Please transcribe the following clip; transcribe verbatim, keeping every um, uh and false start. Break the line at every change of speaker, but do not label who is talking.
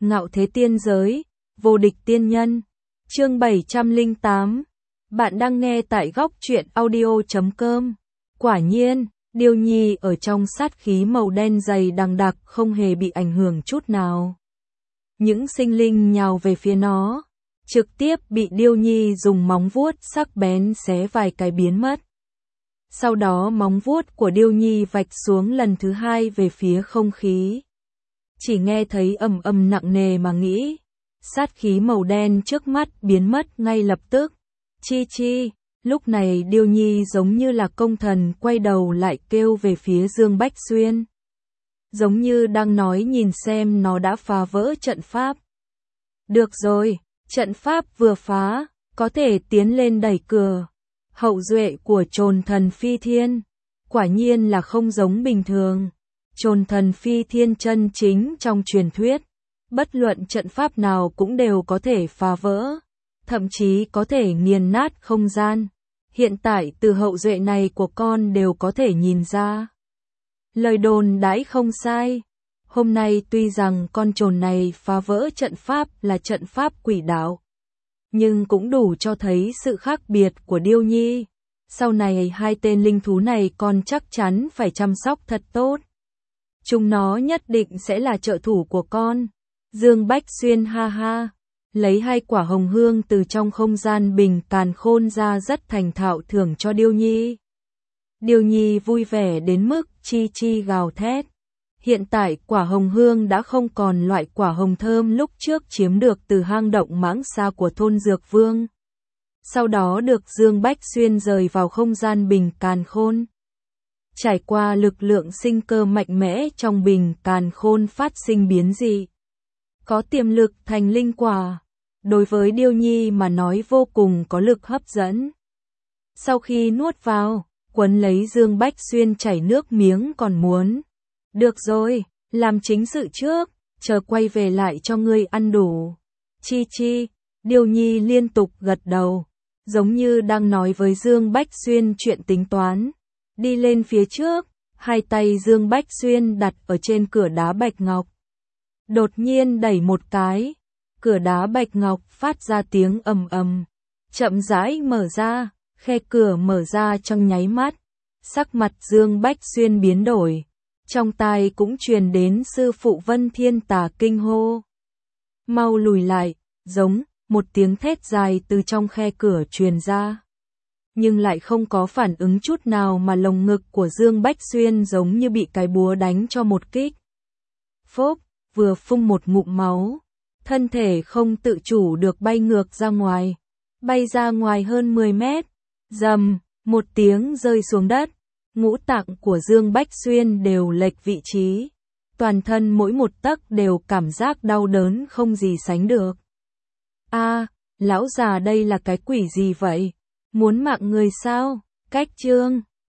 Ngạo thế tiên giới, vô địch tiên nhân. Chương bảy trăm lẻ tám. Bạn đang nghe tại góc truyện audio chấm com. Quả nhiên, Điêu Nhi ở trong sát khí màu đen dày đằng đặc không hề bị ảnh hưởng chút nào. Những sinh linh nhào về phía nó, trực tiếp bị Điêu Nhi dùng móng vuốt sắc bén xé vài cái biến mất. Sau đó móng vuốt của Điêu Nhi vạch xuống lần thứ hai về phía không khí. Chỉ nghe thấy ầm ầm nặng nề mà nghĩ, sát khí màu đen trước mắt biến mất ngay lập tức. Chi chi, lúc này Điêu Nhi giống như là công thần quay đầu lại kêu về phía Dương Bách Xuyên. Giống như đang nói nhìn xem nó đã phá vỡ trận pháp. Được rồi, trận pháp vừa phá, có thể tiến lên đẩy cửa. Hậu duệ của Trồn Thần Phi Thiên, quả nhiên là không giống bình thường. Trồn Thần Phi Thiên chân chính trong truyền thuyết, bất luận trận pháp nào cũng đều có thể phá vỡ, thậm chí có thể nghiền nát không gian. Hiện tại từ hậu duệ này của con đều có thể nhìn ra. Lời đồn đãi không sai. Hôm nay tuy rằng con trồn này phá vỡ trận pháp là trận pháp quỷ đạo, nhưng cũng đủ cho thấy sự khác biệt của Điêu Nhi. Sau này hai tên linh thú này con chắc chắn phải chăm sóc thật tốt. Chúng nó nhất định sẽ là trợ thủ của con. Dương Bách Xuyên ha ha, lấy hai quả hồng hương từ trong không gian bình càn khôn ra rất thành thạo thưởng cho Điêu Nhi. Điêu Nhi vui vẻ đến mức chi chi gào thét. Hiện tại quả hồng hương đã không còn loại quả hồng thơm lúc trước chiếm được từ hang động mãng xa của thôn Dược Vương. Sau đó được Dương Bách Xuyên rời vào không gian bình càn khôn. Trải qua lực lượng sinh cơ mạnh mẽ trong bình càn khôn phát sinh biến dị, có tiềm lực thành linh quả, đối với Điêu Nhi mà nói vô cùng có lực hấp dẫn. Sau khi nuốt vào, quấn lấy Dương Bách Xuyên chảy nước miếng còn muốn. Được rồi, làm chính sự trước, chờ quay về lại cho ngươi ăn đủ. Chi chi, Điêu Nhi liên tục gật đầu, giống như đang nói với Dương Bách Xuyên chuyện tính toán. Đi lên phía trước, hai tay Dương Bách Xuyên đặt ở trên cửa đá bạch ngọc. Đột nhiên đẩy một cái, cửa đá bạch ngọc phát ra tiếng ầm ầm, chậm rãi mở ra, khe cửa mở ra trong nháy mắt. Sắc mặt Dương Bách Xuyên biến đổi, trong tai cũng truyền đến sư phụ Vân Thiên Tà kinh hô. Mau lùi lại, giống, một tiếng thét dài từ trong khe cửa truyền ra. Nhưng lại không có phản ứng chút nào mà lồng ngực của Dương Bách Xuyên giống như bị cái búa đánh cho một kích. Phốp, vừa phun một ngụm máu, thân thể không tự chủ được bay ngược ra ngoài, bay ra ngoài hơn mười mét, rầm, một tiếng rơi xuống đất, ngũ tạng của Dương Bách Xuyên đều lệch vị trí, toàn thân mỗi một tấc đều cảm giác đau đớn không gì sánh được. A, lão già đây là cái quỷ gì vậy? Muốn mạng người sao? Cách chương